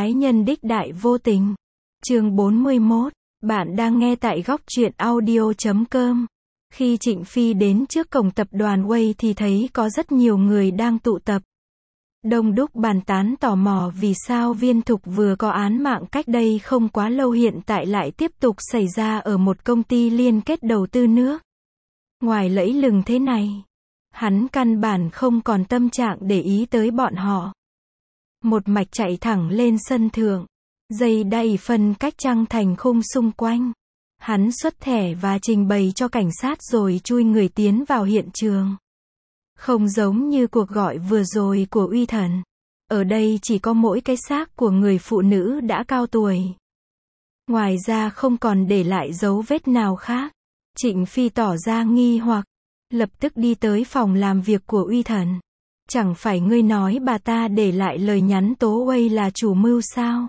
Ái nhân đích đại vô tình. Chương 41. Bạn đang nghe tại góc truyện audio.com. Khi Trịnh Phi đến trước cổng tập đoàn Way thì thấy có rất nhiều người đang tụ tập. Đông đúc bàn tán tò mò vì sao Viên Thục vừa có án mạng cách đây không quá lâu hiện tại lại tiếp tục xảy ra ở một công ty liên kết đầu tư nước ngoài lẫy lừng thế này. Hắn căn bản không còn tâm trạng để ý tới bọn họ. Một mạch chạy thẳng lên sân thượng. Dây đẩy phân cách trăng thành khung xung quanh. Hắn xuất thẻ và trình bày cho cảnh sát rồi chui người tiến vào hiện trường. Không giống như cuộc gọi vừa rồi của Uy Thần. Ở đây chỉ có mỗi cái xác của người phụ nữ đã cao tuổi. Ngoài ra không còn để lại dấu vết nào khác. Trịnh Phi tỏ ra nghi hoặc. Lập tức đi tới phòng làm việc của Uy Thần. Chẳng phải ngươi nói bà ta để lại lời nhắn tố Way là chủ mưu sao?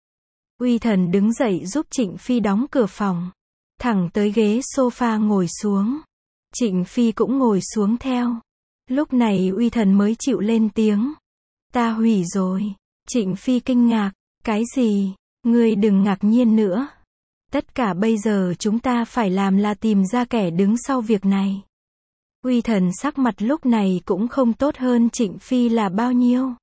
Uy Thần đứng dậy giúp Trịnh Phi đóng cửa phòng. Thẳng tới ghế sofa ngồi xuống. Trịnh Phi cũng ngồi xuống theo. Lúc này Uy Thần mới chịu lên tiếng. Ta hủy rồi. Trịnh Phi kinh ngạc. Cái gì? Ngươi đừng ngạc nhiên nữa. Tất cả bây giờ chúng ta phải làm là tìm ra kẻ đứng sau việc này. Uy Thần sắc mặt lúc này cũng không tốt hơn Trịnh Phi là bao nhiêu.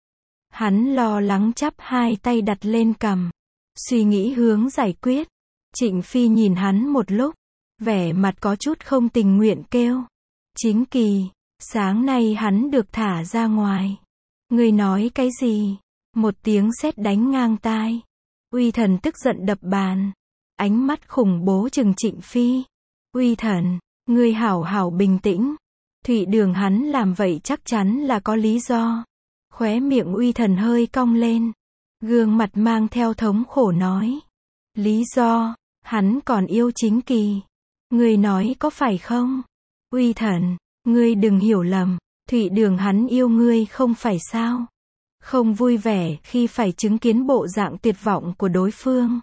Hắn lo lắng chắp hai tay đặt lên cằm. Suy nghĩ hướng giải quyết. Trịnh Phi nhìn hắn một lúc. Vẻ mặt có chút không tình nguyện kêu. Chính Kỳ, sáng nay hắn được thả ra ngoài. Ngươi nói cái gì? Một tiếng sét đánh ngang tai. Uy Thần tức giận đập bàn. Ánh mắt khủng bố trừng Trịnh Phi. Uy Thần, ngươi hảo hảo bình tĩnh. Thụy Đường hắn làm vậy chắc chắn là có lý do. Khóe miệng Uy Thần hơi cong lên. Gương mặt mang theo thống khổ nói. Lý do, hắn còn yêu Chính Kỳ. Ngươi nói có phải không? Uy Thần, ngươi đừng hiểu lầm. Thụy Đường hắn yêu ngươi không phải sao? Không vui vẻ khi phải chứng kiến bộ dạng tuyệt vọng của đối phương.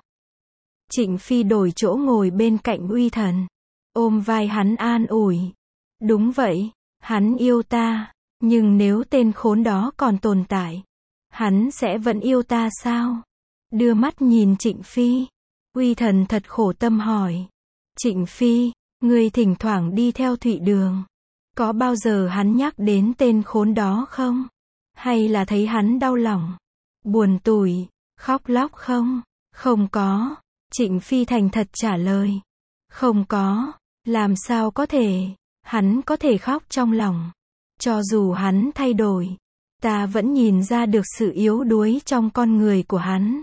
Trịnh Phi đổi chỗ ngồi bên cạnh Uy Thần. Ôm vai hắn an ủi. Đúng vậy, hắn yêu ta. Nhưng nếu tên khốn đó còn tồn tại, hắn sẽ vẫn yêu ta sao? Đưa mắt nhìn Trịnh Phi. Uy Thần thật khổ tâm hỏi. Trịnh Phi, ngươi thỉnh thoảng đi theo Thụy Đường. Có bao giờ hắn nhắc đến tên khốn đó không? Hay là thấy hắn đau lòng, buồn tủi, khóc lóc không? Không có. Trịnh Phi thành thật trả lời. Không có. Làm sao có thể? Hắn có thể khóc trong lòng. Cho dù hắn thay đổi, ta vẫn nhìn ra được sự yếu đuối trong con người của hắn.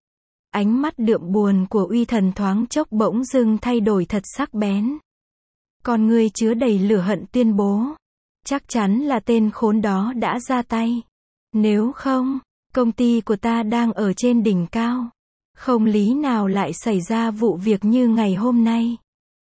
Ánh mắt đượm buồn của Uy Thần thoáng chốc bỗng dưng thay đổi thật sắc bén. Con ngươi chứa đầy lửa hận tuyên bố. Chắc chắn là tên khốn đó đã ra tay. Nếu không, công ty của ta đang ở trên đỉnh cao. Không lý nào lại xảy ra vụ việc như ngày hôm nay.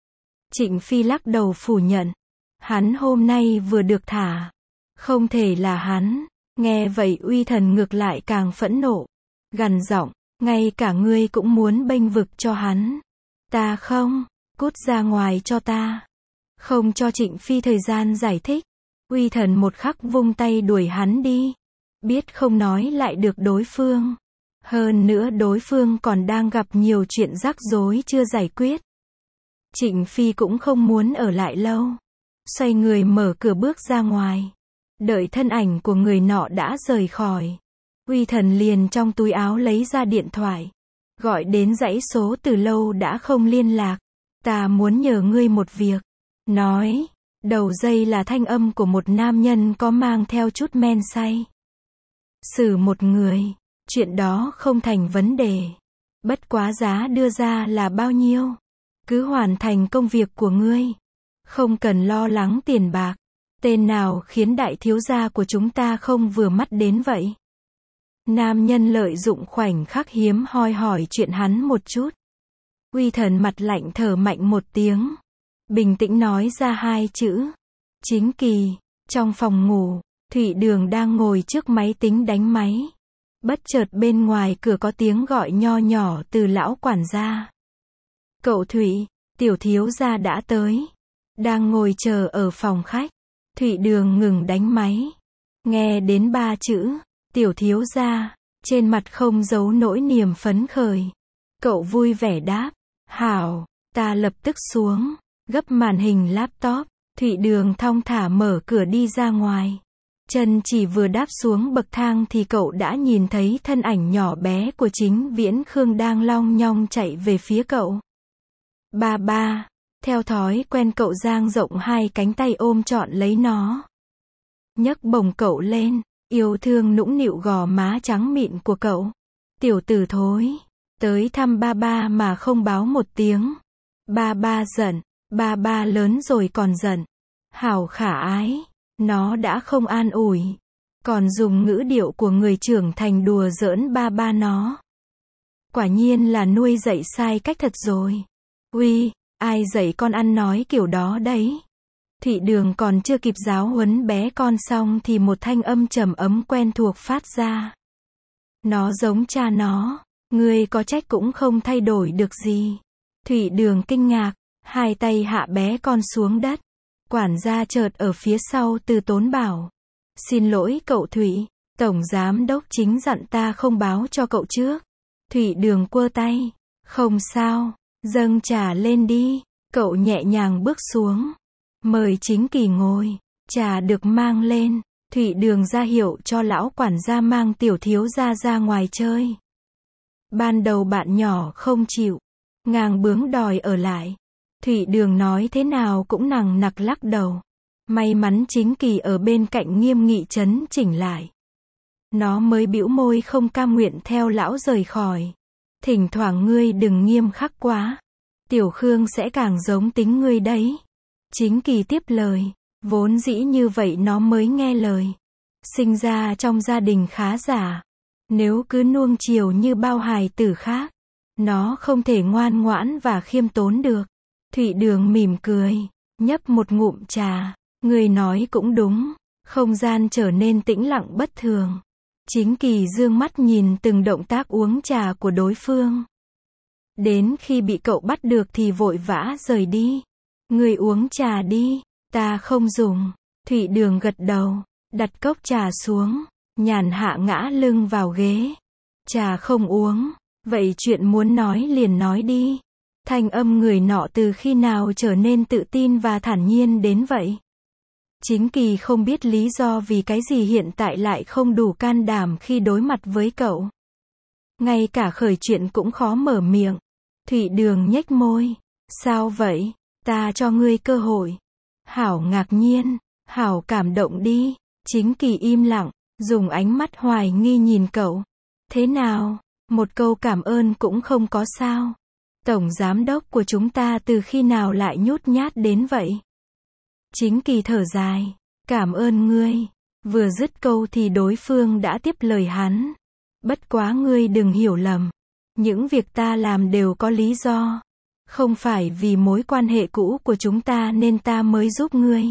Trịnh Phi lắc đầu phủ nhận. Hắn hôm nay vừa được thả. Không thể là hắn. Nghe vậy Uy Thần ngược lại càng phẫn nộ. Gằn giọng, ngay cả ngươi cũng muốn bênh vực cho hắn. Ta không, cút ra ngoài cho ta. Không cho Trịnh Phi thời gian giải thích. Uy Thần một khắc vung tay đuổi hắn đi. Biết không nói lại được đối phương. Hơn nữa đối phương còn đang gặp nhiều chuyện rắc rối chưa giải quyết. Trịnh Phi cũng không muốn ở lại lâu. Xoay người mở cửa bước ra ngoài. Đợi thân ảnh của người nọ đã rời khỏi. Uy Thần liền trong túi áo lấy ra điện thoại. Gọi đến dãy số từ lâu đã không liên lạc. Ta muốn nhờ ngươi một việc. Nói. Đầu dây là thanh âm của một nam nhân có mang theo chút men say. Xử một người. Chuyện đó không thành vấn đề. Bất quá giá đưa ra là bao nhiêu? Cứ hoàn thành công việc của ngươi. Không cần lo lắng tiền bạc. Tên nào khiến đại thiếu gia của chúng ta không vừa mắt đến vậy? Nam nhân lợi dụng khoảnh khắc hiếm hoi hỏi chuyện hắn một chút. Uy Thần mặt lạnh thở mạnh một tiếng. Bình tĩnh nói ra hai chữ. Chính Kỳ. Trong phòng ngủ, Thụy Đường đang ngồi trước máy tính đánh máy. Bất chợt bên ngoài cửa có tiếng gọi nho nhỏ từ lão quản gia. Cậu Thụy, tiểu thiếu gia đã tới. Đang ngồi chờ ở phòng khách. Thụy Đường ngừng đánh máy. Nghe đến ba chữ, tiểu thiếu gia, Trên mặt không giấu nỗi niềm phấn khởi. Cậu vui vẻ đáp, hảo, ta lập tức xuống, gấp màn hình laptop. Thụy Đường thong thả mở cửa đi ra ngoài. Chân chỉ vừa đáp xuống bậc thang thì cậu đã nhìn thấy thân ảnh nhỏ bé của Chính Viễn Khương đang long nhong chạy về phía cậu. Ba ba, theo thói quen cậu dang rộng hai cánh tay ôm trọn lấy nó. Nhấc bổng cậu lên, yêu thương nũng nịu gò má trắng mịn của cậu. Tiểu tử thối, tới thăm ba ba mà không báo một tiếng. Ba ba giận, ba ba lớn rồi còn giận. Hảo khả ái, nó đã không an ủi, còn dùng ngữ điệu của người trưởng thành đùa giỡn ba ba nó. Quả nhiên là nuôi dạy sai cách thật rồi. Uy, ai dạy con ăn nói kiểu đó đấy? Thụy Đường còn chưa kịp giáo huấn bé con xong thì một thanh âm trầm ấm quen thuộc phát ra. Nó giống cha nó, ngươi có trách cũng không thay đổi được gì. Thụy Đường kinh ngạc, hai tay hạ bé con xuống đất. Quản gia chợt ở phía sau từ tốn bảo. Xin lỗi cậu Thụy, Tổng Giám Đốc Chính dặn ta không báo cho cậu trước. Thụy Đường quơ tay. Không sao, dâng trà lên đi. Cậu nhẹ nhàng bước xuống. Mời Chính Kỳ ngồi. Trà được mang lên. Thụy Đường ra hiệu cho lão quản gia mang tiểu thiếu gia ra ngoài chơi. Ban đầu bạn nhỏ không chịu, ngang bướng đòi ở lại. Thụy Đường nói thế nào cũng nằng nặc lắc đầu. May mắn Chính Kỳ ở bên cạnh nghiêm nghị trấn chỉnh lại. Nó mới bĩu môi không cam nguyện theo lão rời khỏi. Thỉnh thoảng ngươi đừng nghiêm khắc quá. Tiểu Khương sẽ càng giống tính ngươi đấy. Chính Kỳ tiếp lời. Vốn dĩ như vậy nó mới nghe lời. Sinh ra trong gia đình khá giả. Nếu cứ nuông chiều như bao hài tử khác, nó không thể ngoan ngoãn và khiêm tốn được. Thụy Đường mỉm cười, nhấp một ngụm trà. Người nói cũng đúng. Không gian trở nên tĩnh lặng bất thường. Chính Kỳ dương mắt nhìn từng động tác uống trà của đối phương. Đến khi bị cậu bắt được thì vội vã rời đi. Người uống trà đi, ta không dùng. Thụy Đường gật đầu, đặt cốc trà xuống, nhàn hạ ngã lưng vào ghế. Trà không uống, vậy chuyện muốn nói liền nói đi. Thanh âm người nọ từ khi nào trở nên tự tin và thản nhiên đến vậy? Chính Kỳ không biết lý do vì cái gì hiện tại lại không đủ can đảm khi đối mặt với cậu. Ngay cả khởi chuyện cũng khó mở miệng. Thụy Đường nhếch môi. Sao vậy? Ta cho ngươi cơ hội. Hảo ngạc nhiên, hảo cảm động đi. Chính Kỳ im lặng, dùng ánh mắt hoài nghi nhìn cậu. Thế nào? Một câu cảm ơn cũng không có sao? Tổng giám đốc của chúng ta từ khi nào lại nhút nhát đến vậy? Chính Kỳ thở dài. Cảm ơn ngươi. Vừa dứt câu thì đối phương đã tiếp lời hắn. Bất quá ngươi đừng hiểu lầm. Những việc ta làm đều có lý do. Không phải vì mối quan hệ cũ của chúng ta nên ta mới giúp ngươi.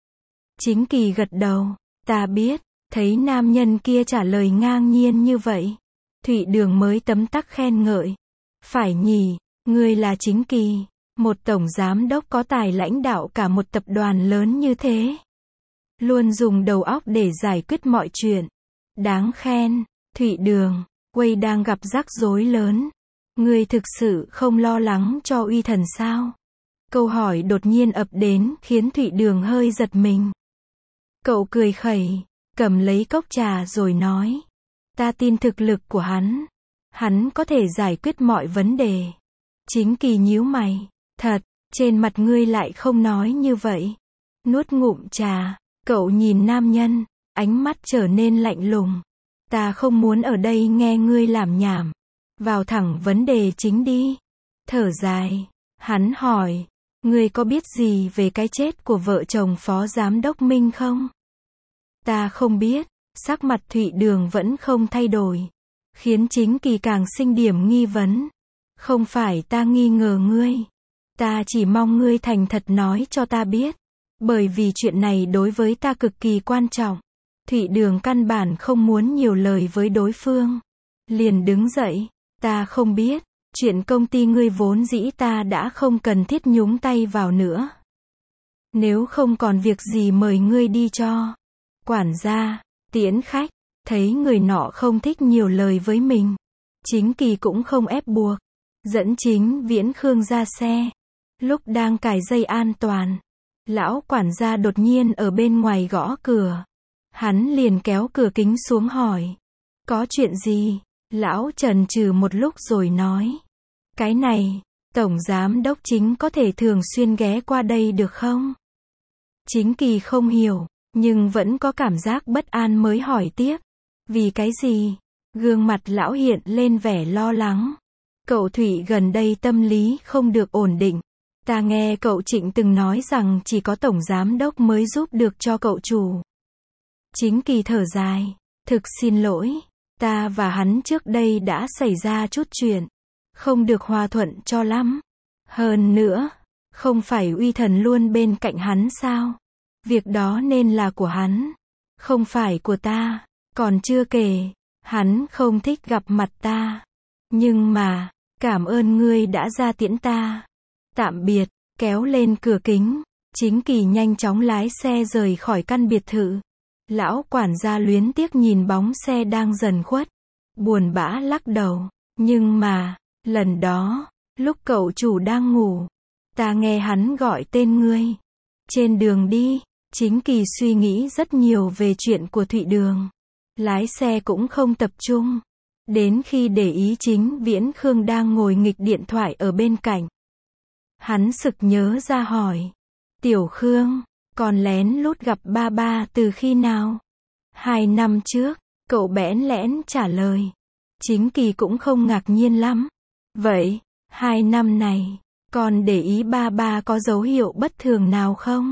Chính Kỳ gật đầu. Ta biết. Thấy nam nhân kia trả lời ngang nhiên như vậy, Thụy Đường mới tấm tắc khen ngợi. Phải nhỉ, ngươi là Chính Kỳ, một tổng giám đốc có tài lãnh đạo cả một tập đoàn lớn như thế. Luôn dùng đầu óc để giải quyết mọi chuyện. Đáng khen. Thụy Đường, Wei đang gặp rắc rối lớn. Ngươi thực sự không lo lắng cho uy thần sao? Câu hỏi đột nhiên ập đến khiến Thụy Đường hơi giật mình. Cậu cười khẩy, cầm lấy cốc trà rồi nói. Ta tin thực lực của hắn. Hắn có thể giải quyết mọi vấn đề. Chính Kỳ nhíu mày. Thật, trên mặt ngươi lại không nói như vậy. Nuốt ngụm trà, cậu nhìn nam nhân, ánh mắt trở nên lạnh lùng. Ta không muốn ở đây nghe ngươi làm nhảm. Vào thẳng vấn đề chính đi. Thở dài, hắn hỏi. Ngươi có biết gì về cái chết của vợ chồng phó giám đốc Minh không? Ta không biết. Sắc mặt Thụy Đường vẫn không thay đổi. Khiến Chính Kỳ càng sinh điểm nghi vấn. Không phải ta nghi ngờ ngươi. Ta chỉ mong ngươi thành thật nói cho ta biết. Bởi vì chuyện này đối với ta cực kỳ quan trọng. Thụy Đường căn bản không muốn nhiều lời với đối phương. Liền đứng dậy. Ta không biết. Chuyện công ty ngươi vốn dĩ ta đã không cần thiết nhúng tay vào nữa. Nếu không còn việc gì mời ngươi đi cho. Quản gia, tiễn khách. Thấy người nọ không thích nhiều lời với mình, Chính Kỳ cũng không ép buộc, dẫn Chính Viễn Khương ra xe. Lúc đang cài dây an toàn, lão quản gia đột nhiên ở bên ngoài gõ cửa. Hắn liền kéo cửa kính xuống hỏi, có chuyện gì? Lão chần chừ một lúc rồi nói, cái này, Tổng Giám Đốc Chính có thể thường xuyên ghé qua đây được không? Chính Kỳ không hiểu, nhưng vẫn có cảm giác bất an mới hỏi tiếp, vì cái gì? Gương mặt lão hiện lên vẻ lo lắng. Cậu Thụy gần đây tâm lý không được ổn định. Ta nghe cậu Trịnh từng nói rằng chỉ có Tổng Giám Đốc mới giúp được cho cậu chủ. Chính Kỳ thở dài, thực xin lỗi, ta và hắn trước đây đã xảy ra chút chuyện, không được hòa thuận cho lắm. Hơn nữa, không phải Uy Thần luôn bên cạnh hắn sao? Việc đó nên là của hắn, không phải của ta. Còn chưa kể, hắn không thích gặp mặt ta. Nhưng mà, cảm ơn ngươi đã ra tiễn ta. Tạm biệt, kéo lên cửa kính. Chính Kỳ nhanh chóng lái xe rời khỏi căn biệt thự. Lão quản gia luyến tiếc nhìn bóng xe đang dần khuất, buồn bã lắc đầu. Nhưng mà, lần đó, lúc cậu chủ đang ngủ, ta nghe hắn gọi tên ngươi. Trên đường đi, Chính Kỳ suy nghĩ rất nhiều về chuyện của Thụy Đường. Lái xe cũng không tập trung. Đến khi để ý Chính Viễn Khương đang ngồi nghịch điện thoại ở bên cạnh. Hắn sực nhớ ra hỏi, Tiểu Khương, con lén lút gặp ba ba từ khi nào? 2 năm trước, cậu bẽn lẽn trả lời. Chính Kỳ cũng không ngạc nhiên lắm. Vậy, 2 năm này, con để ý ba ba có dấu hiệu bất thường nào không?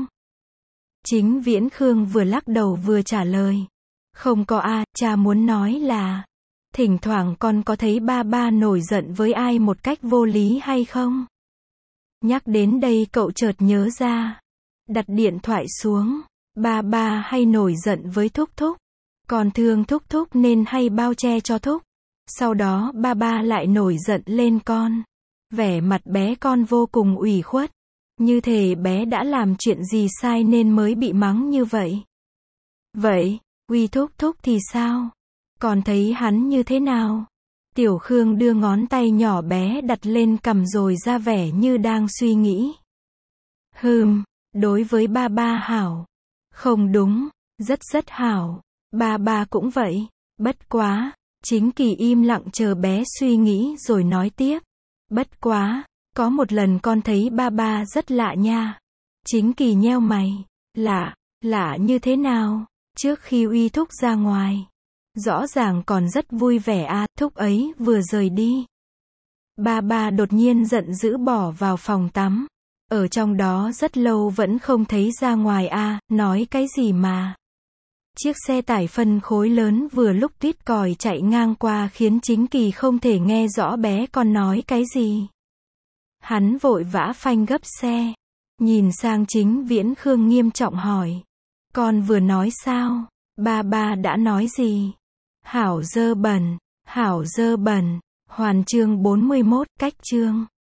Chính Viễn Khương vừa lắc đầu vừa trả lời. Không có a, cha muốn nói là, thỉnh thoảng con có thấy ba ba nổi giận với ai một cách vô lý hay không? Nhắc đến đây cậu chợt nhớ ra. Đặt điện thoại xuống. Ba ba hay nổi giận với Thúc Thúc. Con thương Thúc Thúc nên hay bao che cho Thúc. Sau đó ba ba lại nổi giận lên con. Vẻ mặt bé con vô cùng ủy khuất. Như thể bé đã làm chuyện gì sai nên mới bị mắng như vậy. Vậy, Uy Thúc Thúc thì sao? Con thấy hắn như thế nào? Tiểu Khương đưa ngón tay nhỏ bé đặt lên cằm rồi ra vẻ như đang suy nghĩ. Đối với ba ba hảo. Không đúng, rất hảo. Ba ba cũng vậy. Bất quá, Chính Kỳ im lặng chờ bé suy nghĩ rồi nói tiếp. Bất quá, có một lần con thấy ba ba rất lạ nha. Chính Kỳ nheo mày. Lạ như thế nào? Trước khi Uy Thúc ra ngoài, rõ ràng còn rất vui vẻ a, Thúc ấy vừa rời đi. Ba ba đột nhiên giận dữ bỏ vào phòng tắm. Ở trong đó rất lâu vẫn không thấy ra ngoài a, nói cái gì mà. Chiếc xe tải phân khối lớn vừa lúc tuýt còi chạy ngang qua khiến Chính Kỳ không thể nghe rõ bé con nói cái gì. Hắn vội vã phanh gấp xe. Nhìn sang Chính Viễn Khương nghiêm trọng hỏi. Con vừa nói sao? Ba ba đã nói gì? Hảo dơ bẩn. Hoàn chương 41, cách chương.